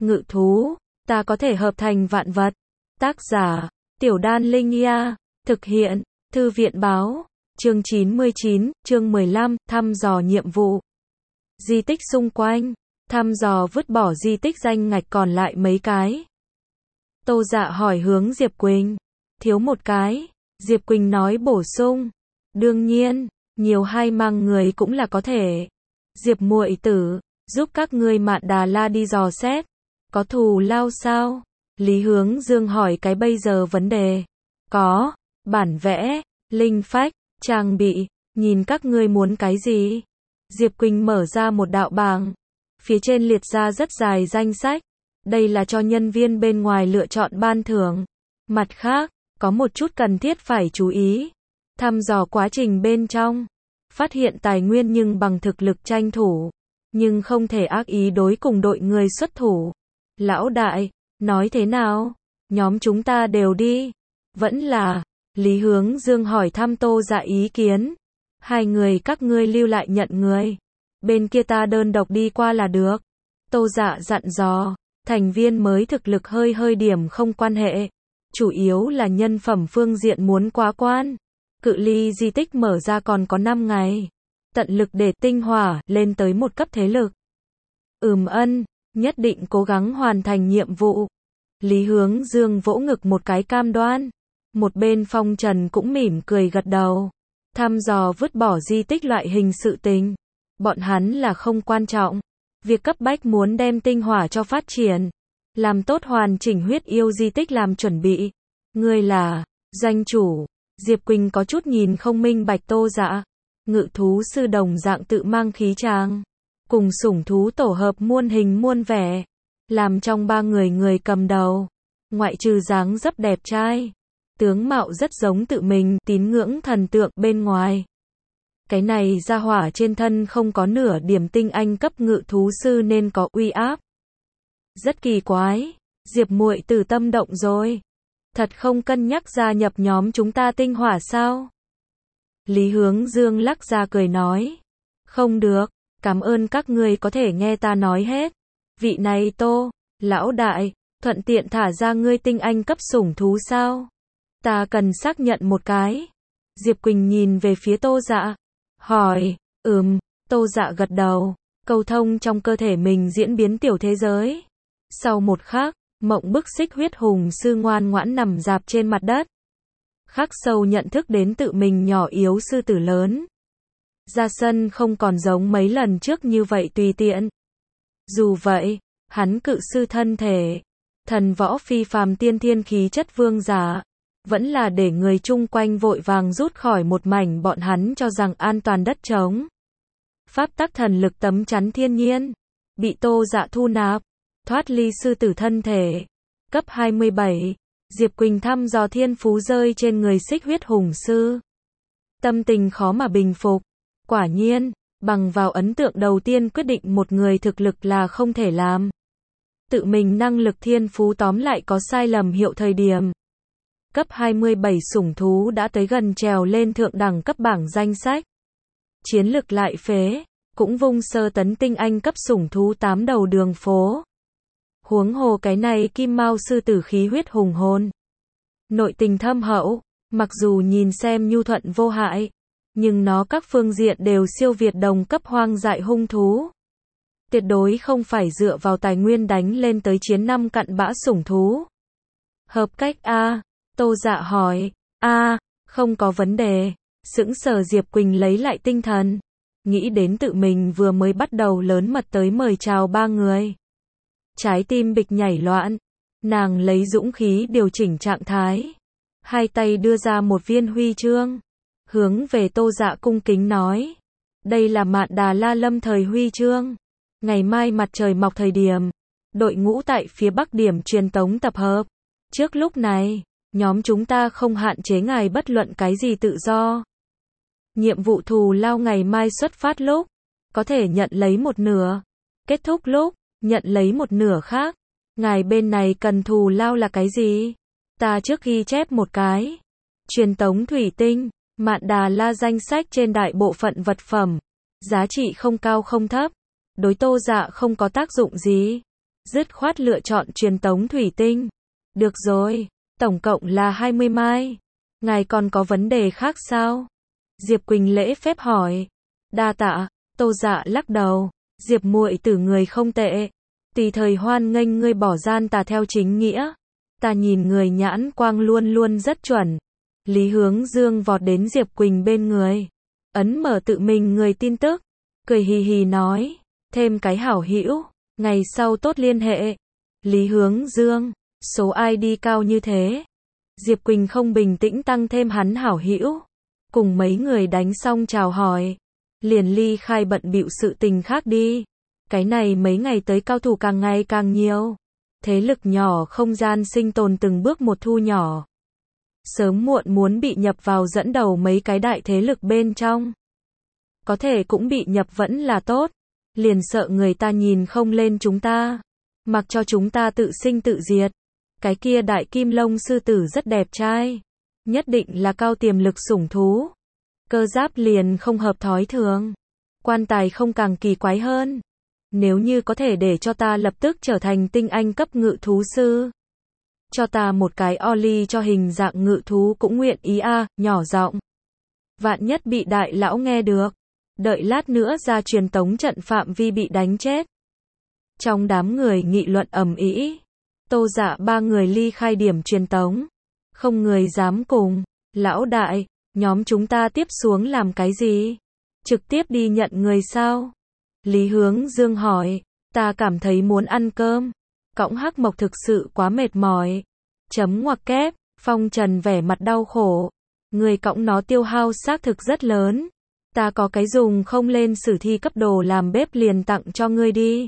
ngự thú, ta có thể hợp thành vạn vật. Tác giả, Tiểu Đan Linh Ia, thực hiện, Thư viện báo, chương 99, chương 15, thăm dò nhiệm vụ. Di tích xung quanh, thăm dò vứt bỏ di tích danh ngạch còn lại mấy cái. Tô Dạ hỏi hướng Diệp Quỳnh, thiếu một cái, Diệp Quỳnh nói bổ sung, đương nhiên, nhiều hai mang người cũng là có thể. Diệp muội tử, giúp các ngươi Mạn Đà La đi dò xét, có thù lao sao? Lý Hướng Dương hỏi cái bây giờ vấn đề. Có, bản vẽ, linh phách, trang bị, nhìn các ngươi muốn cái gì? Diệp Quỳnh mở ra một đạo bảng, phía trên liệt ra rất dài danh sách. Đây là cho nhân viên bên ngoài lựa chọn ban thưởng. Mặt khác, có một chút cần thiết phải chú ý. Thăm dò quá trình bên trong, phát hiện tài nguyên nhưng bằng thực lực tranh thủ, nhưng không thể ác ý đối cùng đội người xuất thủ. Lão đại, nói thế nào? Nhóm chúng ta đều đi. Vẫn là, Lý Hướng Dương hỏi thăm Tô Dạ ý kiến. Hai người các ngươi lưu lại nhận người. Bên kia ta đơn độc đi qua là được. Tô Dạ dặn dò, thành viên mới thực lực hơi điểm không quan hệ. Chủ yếu là nhân phẩm phương diện muốn quá quan. Cự ly di tích mở ra còn có 5 ngày. Tận lực để tinh hỏa lên tới một cấp thế lực. Nhất định cố gắng hoàn thành nhiệm vụ. Lý Hướng Dương vỗ ngực một cái cam đoan. Một bên Phong Trần cũng mỉm cười gật đầu. Thăm dò vứt bỏ di tích loại hình sự tình. Bọn hắn là không quan trọng. Việc cấp bách muốn đem tinh hỏa cho phát triển. Làm tốt hoàn chỉnh huyết yêu di tích làm chuẩn bị. Ngươi là doanh chủ. Diệp Quỳnh có chút nhìn không minh bạch Tô Dạ. Ngự thú sư đồng dạng tự mang khí tràng. Cùng sủng thú tổ hợp muôn hình muôn vẻ. Làm trong ba người cầm đầu. Ngoại trừ dáng dấp đẹp trai. Tướng mạo rất giống tự mình tín ngưỡng thần tượng bên ngoài. Cái này ra hỏa trên thân không có nửa điểm tinh anh cấp ngự thú sư nên có uy áp. Rất kỳ quái. Diệp muội tử tâm động rồi. Thật không cân nhắc gia nhập nhóm chúng ta tinh hỏa sao? Lý Hướng Dương lắc ra cười nói. Không được, cảm ơn các ngươi có thể nghe ta nói hết. Vị này Tô, lão đại, thuận tiện thả ra ngươi tinh anh cấp sủng thú sao? Ta cần xác nhận một cái. Diệp Quỳnh nhìn về phía Tô Dạ. Hỏi, Tô Dạ gật đầu. Cầu thông trong cơ thể mình diễn biến tiểu thế giới. Sau một khắc, mộng bức xích huyết hùng sư ngoan ngoãn nằm dạp trên mặt đất. Khắc sâu nhận thức đến tự mình nhỏ yếu sư tử lớn. Ra sân không còn giống mấy lần trước như vậy tùy tiện. Dù vậy, hắn cự sư thân thể, thần võ phi phàm tiên thiên khí chất vương giả, vẫn là để người chung quanh vội vàng rút khỏi một mảnh bọn hắn cho rằng an toàn đất trống. Pháp tắc thần lực tấm chắn thiên nhiên, bị Tô Dạ thu nạp, thoát ly sư tử thân thể. Cấp 27, Diệp Quỳnh thăm dò thiên phú rơi trên người xích huyết hùng sư. Tâm tình khó mà bình phục. Quả nhiên, bằng vào ấn tượng đầu tiên quyết định một người thực lực là không thể làm. Tự mình năng lực thiên phú tóm lại có sai lầm hiệu thời điểm. Cấp 27 sủng thú đã tới gần trèo lên thượng đẳng cấp bảng danh sách. Chiến lực lại phế, cũng vung sơ tấn tinh anh cấp sủng thú 8 đầu đường phố. Huống hồ cái này kim mao sư tử khí huyết hùng hồn. Nội tình thâm hậu, mặc dù nhìn xem nhu thuận vô hại, nhưng nó các phương diện đều siêu việt đồng cấp hoang dại hung thú. Tuyệt đối không phải dựa vào tài nguyên đánh lên tới chiến năm cặn bã sủng thú. Hợp cách A, Tô Dạ hỏi. A, không có vấn đề. Sững sờ Diệp Quỳnh lấy lại tinh thần. Nghĩ đến tự mình vừa mới bắt đầu lớn mật tới mời chào ba người. Trái tim bịch nhảy loạn. Nàng lấy dũng khí điều chỉnh trạng thái. Hai tay đưa ra một viên huy chương. Hướng về Tô Dạ cung kính nói. Đây là Mạn Đà La lâm thời huy chương. Ngày mai mặt trời mọc thời điểm. Đội ngũ tại phía bắc điểm truyền tống tập hợp. Trước lúc này, nhóm chúng ta không hạn chế ngài bất luận cái gì tự do. Nhiệm vụ thù lao ngày mai xuất phát lúc. Có thể nhận lấy một nửa. Kết thúc lúc, nhận lấy một nửa khác. Ngài bên này cần thù lao là cái gì? Ta trước ghi chép một cái. Truyền tống thủy tinh. Mạn Đà La danh sách trên đại bộ phận vật phẩm. Giá trị không cao không thấp. Đối Tô Dạ không có tác dụng gì. dứt khoát lựa chọn truyền tống thủy tinh. Được rồi, tổng cộng là 20 mai. Ngài còn có vấn đề khác sao? Diệp Quỳnh lễ phép hỏi. Đa tạ, Tô Dạ lắc đầu. Diệp muội tử người không tệ. Tùy thời hoan nghênh ngươi bỏ gian tà theo chính nghĩa. Ta nhìn người nhãn quang luôn luôn rất chuẩn. Lý Hướng Dương vọt đến Diệp Quỳnh bên người. Ấn mở tự mình người tin tức. Cười hì hì nói. Thêm cái hảo hữu. Ngày sau tốt liên hệ. Lý Hướng Dương. Số ID cao như thế. Diệp Quỳnh không bình tĩnh tăng thêm hắn hảo hữu. Cùng mấy người đánh xong chào hỏi. Liền ly khai bận bịu sự tình khác đi. Cái này mấy ngày tới cao thủ càng ngày càng nhiều. Thế lực nhỏ không gian sinh tồn từng bước một thu nhỏ. Sớm muộn muốn bị nhập vào dẫn đầu mấy cái đại thế lực bên trong. Có thể cũng bị nhập vẫn là tốt. Liền sợ người ta nhìn không lên chúng ta. Mặc cho chúng ta tự sinh tự diệt. Cái kia đại kim lông sư tử rất đẹp trai. Nhất định là cao tiềm lực sủng thú. Cơ giáp liền không hợp thói thường. Quan tài không càng kỳ quái hơn. Nếu như có thể để cho ta lập tức trở thành tinh anh cấp ngự thú sư. Cho ta một cái Oli cho hình dạng ngự thú cũng nguyện ý a, nhỏ giọng. Vạn nhất bị đại lão nghe được. Đợi lát nữa ra truyền tống trận phạm vi bị đánh chết. Trong đám người nghị luận ầm ĩ. Tô Dạ ba người ly khai điểm truyền tống. Không người dám cùng. Lão đại, nhóm chúng ta tiếp xuống làm cái gì? Trực tiếp đi nhận người sao? Lý Hướng Dương hỏi. Ta cảm thấy muốn ăn cơm. Cõng Hắc Mộc thực sự quá mệt mỏi. Chấm ngoặc kép. Phong Trần vẻ mặt đau khổ. Người cõng nó tiêu hao xác thực rất lớn. Ta có cái dùng không lên sử thi cấp đồ làm bếp liền tặng cho ngươi đi.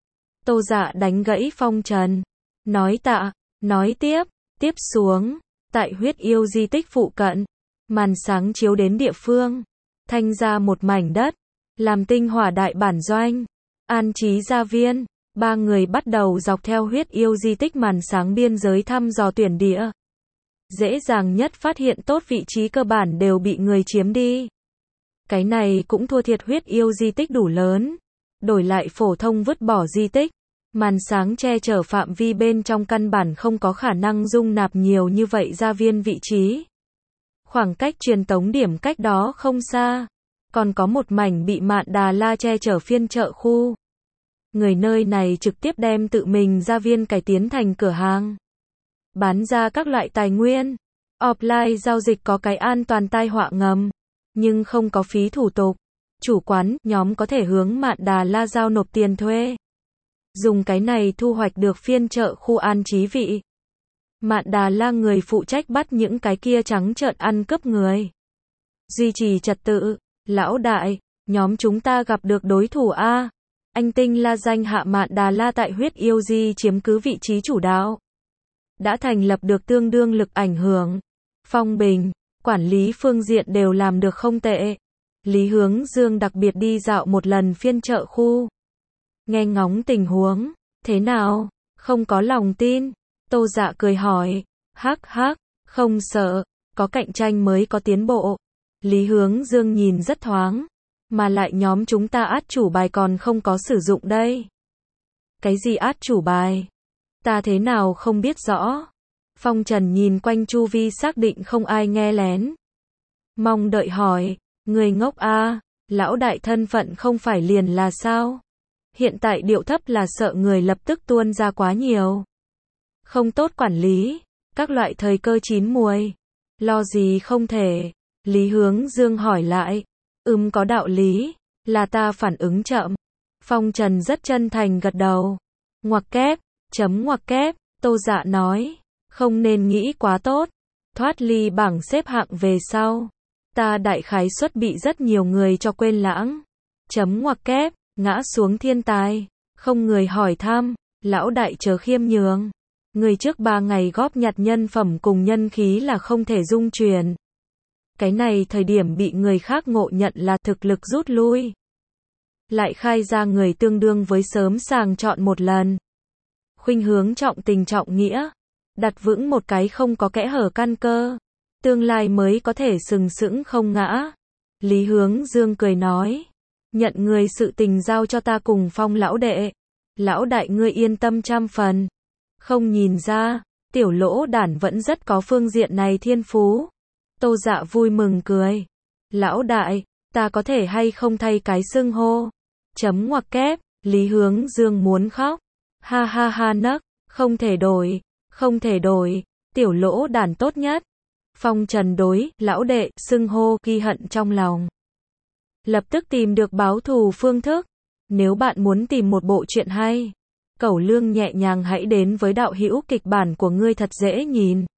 Tô Dạ đánh gãy Phong Trần. Nói tạ, nói tiếp xuống. Tại huyết yêu di tích phụ cận. Màn sáng chiếu đến địa phương. Thanh ra một mảnh đất. Làm tinh hỏa đại bản doanh. An trí gia viên. Ba người bắt đầu dọc theo huyết yêu di tích màn sáng biên giới thăm dò tuyển địa. Dễ dàng nhất phát hiện tốt vị trí cơ bản đều bị người chiếm đi. Cái này cũng thua thiệt huyết yêu di tích đủ lớn. Đổi lại phổ thông vứt bỏ di tích. Màn sáng che chở phạm vi bên trong căn bản không có khả năng dung nạp nhiều như vậy gia viên vị trí. Khoảng cách truyền tống điểm cách đó không xa. Còn có một mảnh bị Mạn Đà La che chở phiên chợ khu. Người nơi này trực tiếp đem tự mình gia viên cải tiến thành cửa hàng. Bán ra các loại tài nguyên. Offline giao dịch có cái an toàn tai họa ngầm. Nhưng không có phí thủ tục. Chủ quán, nhóm có thể hướng Mạn Đà La giao nộp tiền thuê. Dùng cái này thu hoạch được phiên chợ khu an trí vị. Mạn Đà La người phụ trách bắt những cái kia trắng trợn ăn cướp người. Duy trì trật tự. Lão đại, nhóm chúng ta gặp được đối thủ A. Anh Tinh La danh hạ Mạn Đà La tại huyết yêu di chiếm cứ vị trí chủ đạo. Đã thành lập được tương đương lực ảnh hưởng. Phong bình, quản lý phương diện đều làm được không tệ. Lý Hướng Dương đặc biệt đi dạo một lần phiên chợ khu. Nghe ngóng tình huống. Thế nào? Không có lòng tin. Tô Dạ cười hỏi. Hắc hắc, không sợ. Có cạnh tranh mới có tiến bộ. Lý Hướng Dương nhìn rất thoáng. Mà lại nhóm chúng ta át chủ bài còn không có sử dụng đây. Cái gì át chủ bài? Ta thế nào không biết rõ. Phong Trần nhìn quanh chu vi xác định không ai nghe lén. Mong đợi hỏi. Người ngốc a, lão đại thân phận không phải liền là sao? Hiện tại điệu thấp là sợ người lập tức tuôn ra quá nhiều. Không tốt quản lý. Các loại thời cơ chín muồi. Lo gì không thể. Lý Hướng Dương hỏi lại. Có đạo lý. Là ta phản ứng chậm. Phong Trần rất chân thành gật đầu. Ngoặc kép. Chấm ngoặc kép. Tô Dạ nói. Không nên nghĩ quá tốt. Thoát ly bảng xếp hạng về sau. Ta đại khái suất bị rất nhiều người cho quên lãng. Chấm ngoặc kép. Ngã xuống thiên tài. Không người hỏi thăm. Lão đại chớ khiêm nhường. Người trước 3 ngày góp nhặt nhân phẩm cùng nhân khí là không thể dung truyền. Cái này thời điểm bị người khác ngộ nhận là thực lực rút lui. Lại khai ra người tương đương với sớm sàng chọn một lần. Khuynh hướng trọng tình trọng nghĩa. Đặt vững một cái không có kẽ hở căn cơ. Tương lai mới có thể sừng sững không ngã. Lý Hướng Dương cười nói. Nhận người sự tình giao cho ta cùng Phong lão đệ. Lão đại ngươi yên tâm 100%. Không nhìn ra, tiểu lỗ đản vẫn rất có phương diện này thiên phú. Tô Dạ vui mừng cười. Lão đại, ta có thể hay không thay cái xưng hô? Chấm ngoặc kép, Lý Hướng Dương muốn khóc. Ha ha ha nấc, không thể đổi, không thể đổi, tiểu lỗ đản tốt nhất. Phong Trần đối, lão đệ, xưng hô, ghi hận trong lòng. Lập tức tìm được báo thù phương thức. Nếu bạn muốn tìm một bộ truyện hay, cẩu lương nhẹ nhàng hãy đến với đạo hữu kịch bản của ngươi thật dễ nhìn.